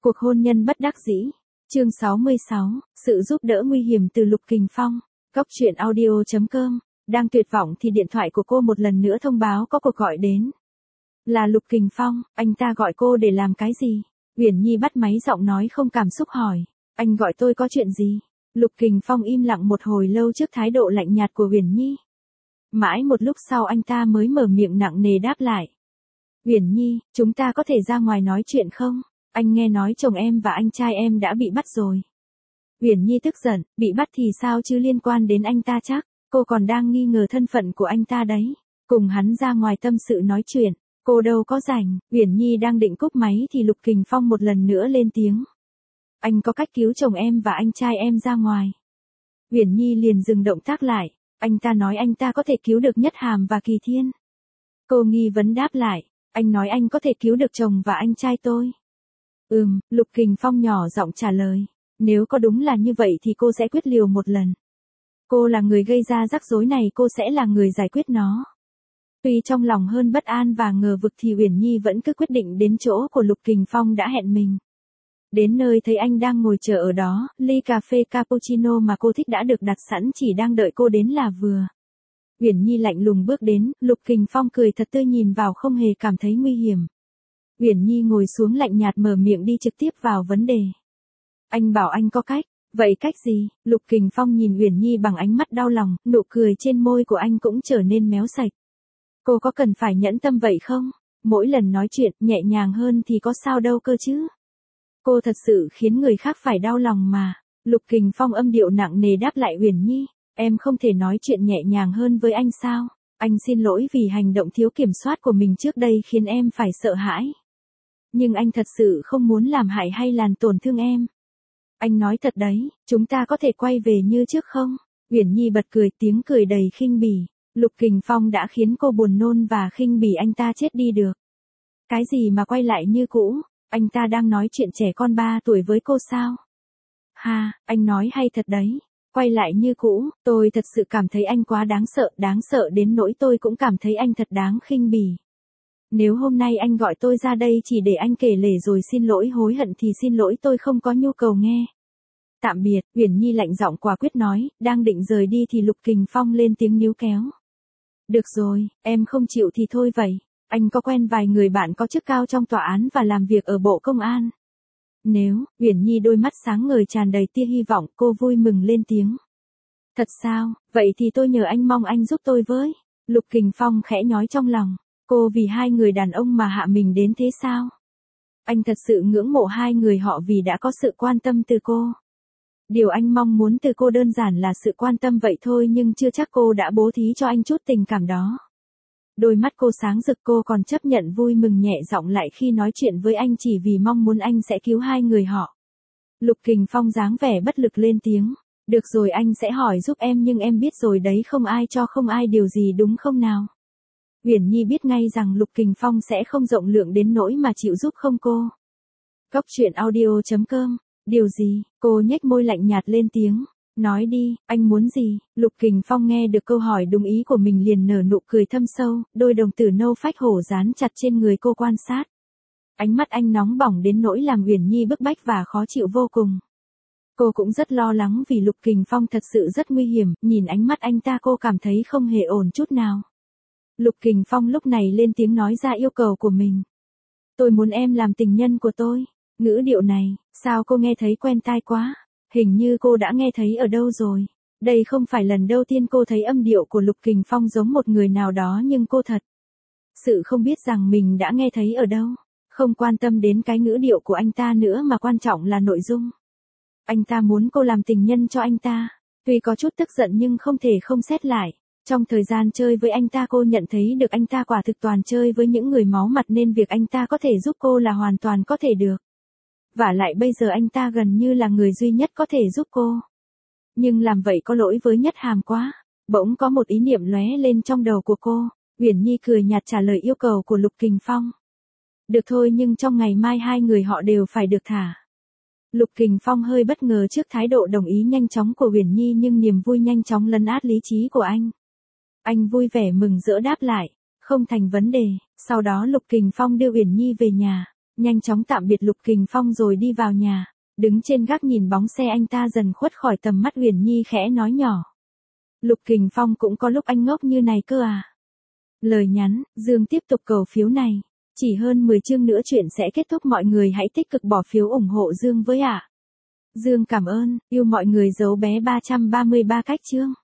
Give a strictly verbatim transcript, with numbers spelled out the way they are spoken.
Cuộc hôn nhân bất đắc dĩ. Chương sáu mươi sáu, sự giúp đỡ nguy hiểm từ Lục Kình Phong. Góc truyện audio chấm com. Đang tuyệt vọng thì điện thoại của cô một lần nữa thông báo có cuộc gọi đến. Là Lục Kình Phong, anh ta gọi cô để làm cái gì? Uyển Nhi bắt máy giọng nói không cảm xúc hỏi. Anh gọi tôi có chuyện gì? Lục Kình Phong im lặng một hồi lâu trước thái độ lạnh nhạt của Uyển Nhi. Mãi một lúc sau anh ta mới mở miệng nặng nề đáp lại. Uyển Nhi, chúng ta có thể ra ngoài nói chuyện không? Anh nghe nói chồng em và anh trai em đã bị bắt rồi. Uyển Nhi tức giận, bị bắt thì sao chứ liên quan đến anh ta chắc, cô còn đang nghi ngờ thân phận của anh ta đấy. Cùng hắn ra ngoài tâm sự nói chuyện, cô đâu có rảnh. Uyển Nhi đang định cúp máy thì Lục Kình Phong một lần nữa lên tiếng. Anh có cách cứu chồng em và anh trai em ra ngoài. Uyển Nhi liền dừng động tác lại, anh ta nói anh ta có thể cứu được Nhất Hàm và Kỳ Thiên. Cô nghi vấn đáp lại, anh nói anh có thể cứu được chồng và anh trai tôi. Ừm, Lục Kình Phong nhỏ giọng trả lời, nếu có đúng là như vậy thì cô sẽ quyết liều một lần. Cô là người gây ra rắc rối này, cô sẽ là người giải quyết nó. Tuy trong lòng hơn bất an và ngờ vực thì Uyển Nhi vẫn cứ quyết định đến chỗ của Lục Kình Phong đã hẹn mình. Đến nơi thấy anh đang ngồi chờ ở đó, ly cà phê cappuccino mà cô thích đã được đặt sẵn chỉ đang đợi cô đến là vừa. Uyển Nhi lạnh lùng bước đến, Lục Kình Phong cười thật tươi nhìn vào không hề cảm thấy nguy hiểm. Uyển Nhi ngồi xuống lạnh nhạt mở miệng đi trực tiếp vào vấn đề. Anh bảo anh có cách, vậy cách gì? Lục Kình Phong nhìn Uyển Nhi bằng ánh mắt đau lòng, nụ cười trên môi của anh cũng trở nên méo sạch. Cô có cần phải nhẫn tâm vậy không? Mỗi lần nói chuyện nhẹ nhàng hơn thì có sao đâu cơ chứ? Cô thật sự khiến người khác phải đau lòng mà. Lục Kình Phong âm điệu nặng nề đáp lại Uyển Nhi, em không thể nói chuyện nhẹ nhàng hơn với anh sao? Anh xin lỗi vì hành động thiếu kiểm soát của mình trước đây khiến em phải sợ hãi. Nhưng anh thật sự không muốn làm hại hay làm tổn thương em. Anh nói thật đấy, chúng ta có thể quay về như trước không? Uyển Nhi bật cười, tiếng cười đầy khinh bỉ. Lục Kình Phong đã khiến cô buồn nôn và khinh bỉ anh ta chết đi được. Cái gì mà quay lại như cũ? Anh ta đang nói chuyện trẻ con ba tuổi với cô sao? Ha, anh nói hay thật đấy. Quay lại như cũ, tôi thật sự cảm thấy anh quá đáng sợ, đáng sợ đến nỗi tôi cũng cảm thấy anh thật đáng khinh bỉ. Nếu hôm nay anh gọi tôi ra đây chỉ để anh kể lể rồi xin lỗi hối hận thì xin lỗi tôi không có nhu cầu nghe. Tạm biệt, Uyển Nhi lạnh giọng quả quyết nói, đang định rời đi thì Lục Kình Phong lên tiếng níu kéo. Được rồi, em không chịu thì thôi vậy. Anh có quen vài người bạn có chức cao trong tòa án và làm việc ở Bộ Công an. Nếu, Uyển Nhi đôi mắt sáng ngời tràn đầy tia hy vọng, cô vui mừng lên tiếng. Thật sao, vậy thì tôi nhờ anh, mong anh giúp tôi với. Lục Kình Phong khẽ nhói trong lòng. Cô vì hai người đàn ông mà hạ mình đến thế sao? Anh thật sự ngưỡng mộ hai người họ vì đã có sự quan tâm từ cô. Điều anh mong muốn từ cô đơn giản là sự quan tâm vậy thôi, nhưng chưa chắc cô đã bố thí cho anh chút tình cảm đó. Đôi mắt cô sáng rực, cô còn chấp nhận vui mừng nhẹ giọng lại khi nói chuyện với anh chỉ vì mong muốn anh sẽ cứu hai người họ. Lục Kình Phong dáng vẻ bất lực lên tiếng. Được rồi, anh sẽ hỏi giúp em, nhưng em biết rồi đấy, không ai cho không ai điều gì, đúng không nào? Uyển Nhi biết ngay rằng Lục Kình Phong sẽ không rộng lượng đến nỗi mà chịu giúp không cô. Góc truyện audio chấm com. Điều gì? Cô nhếch môi lạnh nhạt lên tiếng. Nói đi, anh muốn gì? Lục Kình Phong nghe được câu hỏi đúng ý của mình liền nở nụ cười thâm sâu, đôi đồng tử nâu phách hổ dán chặt trên người cô quan sát. Ánh mắt anh nóng bỏng đến nỗi làm Uyển Nhi bức bách và khó chịu vô cùng. Cô cũng rất lo lắng vì Lục Kình Phong thật sự rất nguy hiểm, nhìn ánh mắt anh ta cô cảm thấy không hề ổn chút nào. Lục Kình Phong lúc này lên tiếng nói ra yêu cầu của mình. Tôi muốn em làm tình nhân của tôi. Ngữ điệu này, sao cô nghe thấy quen tai quá? Hình như cô đã nghe thấy ở đâu rồi. Đây không phải lần đầu tiên cô thấy âm điệu của Lục Kình Phong giống một người nào đó, nhưng cô thật sự không biết rằng mình đã nghe thấy ở đâu. Không quan tâm đến cái ngữ điệu của anh ta nữa mà quan trọng là nội dung. Anh ta muốn cô làm tình nhân cho anh ta. Tuy có chút tức giận nhưng không thể không xét lại. Trong thời gian chơi với anh ta cô nhận thấy được anh ta quả thực toàn chơi với những người máu mặt, nên việc anh ta có thể giúp cô là hoàn toàn có thể được. Vả lại bây giờ anh ta gần như là người duy nhất có thể giúp cô. Nhưng làm vậy có lỗi với Nhất Hàm quá. Bỗng có một ý niệm lóe lên trong đầu của cô. Uyển Nhi cười nhạt trả lời yêu cầu của Lục Kình Phong. Được thôi, nhưng trong ngày mai hai người họ đều phải được thả. Lục Kình Phong hơi bất ngờ trước thái độ đồng ý nhanh chóng của Uyển Nhi, nhưng niềm vui nhanh chóng lấn át lý trí của anh. Anh vui vẻ mừng rỡ đáp lại, không thành vấn đề. Sau đó Lục Kình Phong đưa Uyển Nhi về nhà. Nhanh chóng tạm biệt Lục Kình Phong rồi đi vào nhà. Đứng trên gác nhìn bóng xe anh ta dần khuất khỏi tầm mắt, Uyển Nhi khẽ nói nhỏ. Lục Kình Phong cũng có lúc anh ngốc như này cơ à. Lời nhắn, Dương tiếp tục cầu phiếu này. Chỉ hơn mười chương nữa chuyện sẽ kết thúc, mọi người hãy tích cực bỏ phiếu ủng hộ Dương với ạ. À. Dương cảm ơn, yêu mọi người, dấu bé ba trăm ba mươi ba cách chương.